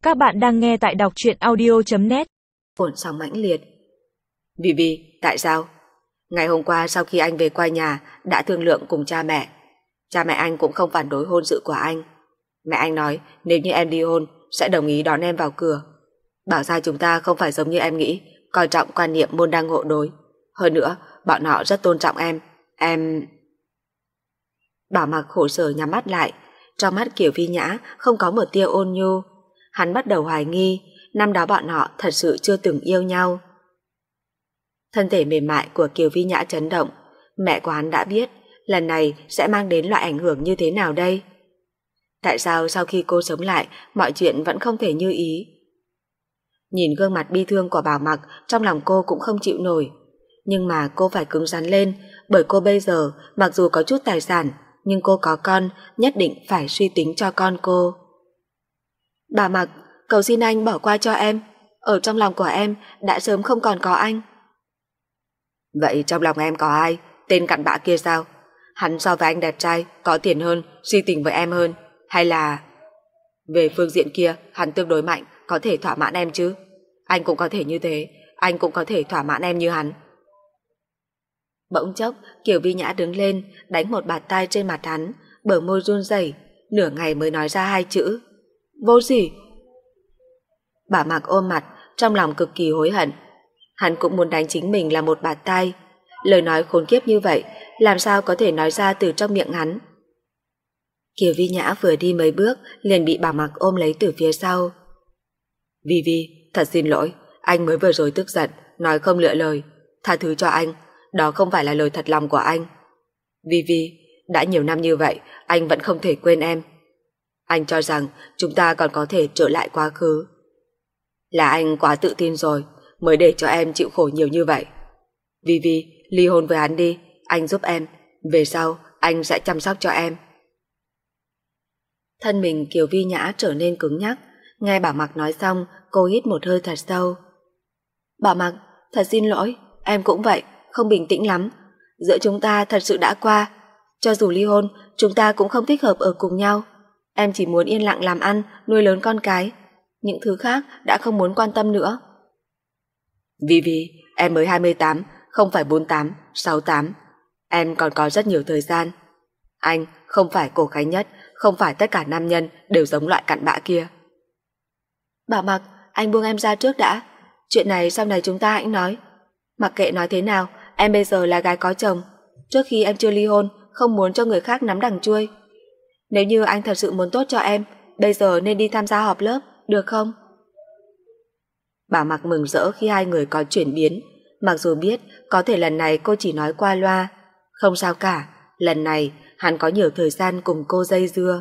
Các bạn đang nghe tại đọc truyện audio.net. Ổn sóng mãnh liệt. Vì, tại sao? Ngày hôm qua sau khi anh về qua nhà đã thương lượng cùng cha mẹ. Cha mẹ anh cũng không phản đối hôn sự của anh. Mẹ anh nói nếu như em đi hôn sẽ đồng ý đón em vào cửa. Bảo sao chúng ta không phải giống như em nghĩ, coi trọng quan niệm môn đăng hộ đối. Hơn nữa, bọn họ rất tôn trọng em. Bảo Mặc khổ sở nhắm mắt lại. Trong mắt Kiều Vi Nhã không có một tia ôn nhu. Hắn bắt đầu hoài nghi năm đó bọn họ thật sự chưa từng yêu nhau. Thân thể mềm mại của Kiều Vi Nhã chấn động. Mẹ của hắn đã biết lần này sẽ mang đến loại ảnh hưởng như thế nào đây? Tại sao sau khi cô sống lại mọi chuyện vẫn không thể như ý? Nhìn gương mặt bi thương của Bảo Mặc, trong lòng cô cũng không chịu nổi. Nhưng mà cô phải cứng rắn lên, bởi cô bây giờ mặc dù có chút tài sản nhưng cô có con, nhất định phải suy tính cho con cô. Bảo Mặc, cầu xin anh bỏ qua cho em. Ở trong lòng của em đã sớm không còn có anh. Vậy trong lòng em có ai? Tên cặn bã kia sao? Hắn so với anh đẹp trai, có tiền hơn, si tình với em hơn. Hay là... Về phương diện kia, hắn tương đối mạnh, có thể thỏa mãn em chứ? Anh cũng có thể như thế, anh cũng có thể thỏa mãn em như hắn. Bỗng chốc, Kiều Vi Nhã đứng lên, đánh một bạt tai trên mặt hắn, bờ môi run rẩy, nửa ngày mới nói ra hai chữ: vô sỉ. Bảo Mặc ôm mặt, trong lòng cực kỳ hối hận. Hắn cũng muốn đánh chính mình là một bạt tai. Lời nói khốn kiếp như vậy, làm sao có thể nói ra từ trong miệng hắn? Kiều Vi Nhã vừa đi mấy bước, liền bị Bảo Mặc ôm lấy từ phía sau. Vi, thật xin lỗi, anh mới vừa rồi tức giận, nói không lựa lời. Tha thứ cho anh, đó không phải là lời thật lòng của anh. Vi, đã nhiều năm như vậy, anh vẫn không thể quên em. Anh cho rằng chúng ta còn có thể trở lại quá khứ. Là anh quá tự tin rồi, mới để cho em chịu khổ nhiều như vậy. Vi, ly hôn với hắn đi, anh giúp em. Về sau, anh sẽ chăm sóc cho em. Thân mình Kiều Vi Nhã trở nên cứng nhắc. Nghe Bảo Mặc nói xong, cô hít một hơi thật sâu. Bảo Mặc, thật xin lỗi, em cũng vậy, không bình tĩnh lắm. Giữa chúng ta thật sự đã qua. Cho dù ly hôn, chúng ta cũng không thích hợp ở cùng nhau. Em chỉ muốn yên lặng làm ăn, nuôi lớn con cái. Những thứ khác đã không muốn quan tâm nữa. Vi, em mới 28, không phải 48, 68. Em còn có rất nhiều thời gian. Anh không phải Cổ Khánh Nhất, không phải tất cả nam nhân đều giống loại cặn bã kia. Bảo Mặc, anh buông em ra trước đã. Chuyện này sau này chúng ta hãy nói. Mặc kệ nói thế nào, em bây giờ là gái có chồng. Trước khi em chưa ly hôn, không muốn cho người khác nắm đằng chuôi. Nếu như anh thật sự muốn tốt cho em, bây giờ nên đi tham gia họp lớp, được không? Bảo Mặc mừng rỡ khi hai người có chuyển biến. Mặc dù biết có thể lần này cô chỉ nói qua loa. Không sao cả, lần này hắn có nhiều thời gian cùng cô dây dưa.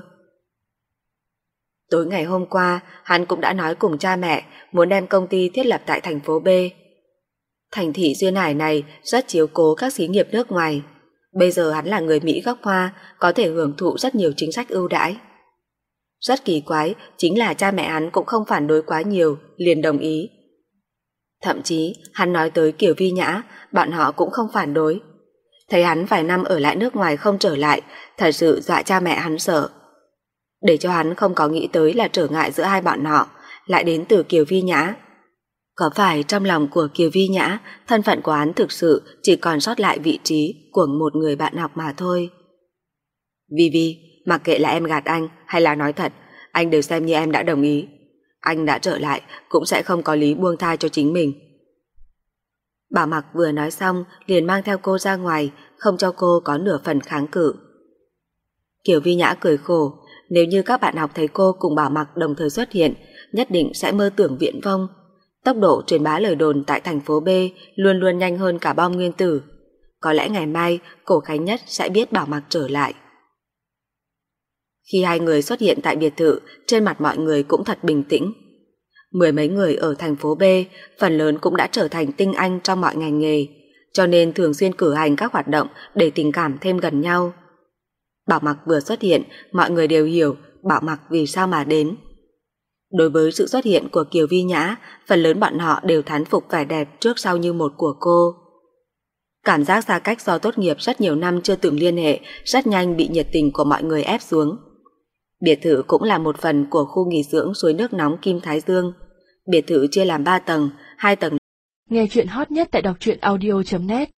Tối ngày hôm qua, hắn cũng đã nói cùng cha mẹ muốn đem công ty thiết lập tại thành phố B. Thành thị Duyên Hải này rất chiếu cố các xí nghiệp nước ngoài. Bây giờ hắn là người Mỹ gốc Hoa, có thể hưởng thụ rất nhiều chính sách ưu đãi. Rất kỳ quái, chính là cha mẹ hắn cũng không phản đối quá nhiều, liền đồng ý. Thậm chí, hắn nói tới Kiều Vi Nhã, bọn họ cũng không phản đối. Thấy hắn vài năm ở lại nước ngoài không trở lại, thật sự dọa cha mẹ hắn sợ. Để cho hắn không có nghĩ tới là trở ngại giữa hai bọn họ lại đến từ Kiều Vi Nhã. Có phải trong lòng của Kiều Vi Nhã, thân phận của hắn thực sự chỉ còn sót lại vị trí của một người bạn học mà thôi. Vi, mặc kệ là em gạt anh hay là nói thật, anh đều xem như em đã đồng ý. Anh đã trở lại cũng sẽ không có lý buông tha cho chính mình. Bảo Mặc vừa nói xong liền mang theo cô ra ngoài, không cho cô có nửa phần kháng cự. Kiều Vi Nhã cười khổ, nếu như các bạn học thấy cô cùng Bảo Mặc đồng thời xuất hiện, nhất định sẽ mơ tưởng viễn vông. Tốc độ truyền bá lời đồn tại thành phố B luôn luôn nhanh hơn cả bom nguyên tử. Có lẽ ngày mai Cổ Khánh Nhất sẽ biết Bảo Mặc trở lại. Khi hai người xuất hiện tại biệt thự, trên mặt mọi người cũng thật bình tĩnh. Mười mấy người ở thành phố B, phần lớn cũng đã trở thành tinh anh trong mọi ngành nghề, cho nên thường xuyên cử hành các hoạt động để tình cảm thêm gần nhau. Bảo Mặc vừa xuất hiện, mọi người đều hiểu Bảo Mặc vì sao mà đến. Đối với sự xuất hiện của Kiều Vi Nhã, phần lớn bọn họ đều thán phục vẻ đẹp trước sau như một của cô. Cảm giác xa cách do tốt nghiệp rất nhiều năm chưa từng liên hệ rất nhanh bị nhiệt tình của mọi người ép xuống. Biệt thự cũng là một phần của khu nghỉ dưỡng suối nước nóng Kim Thái Dương. Biệt thự chia làm 3 tầng, 2 tầng. Nghe chuyện hot nhất tại đọc truyện audio.net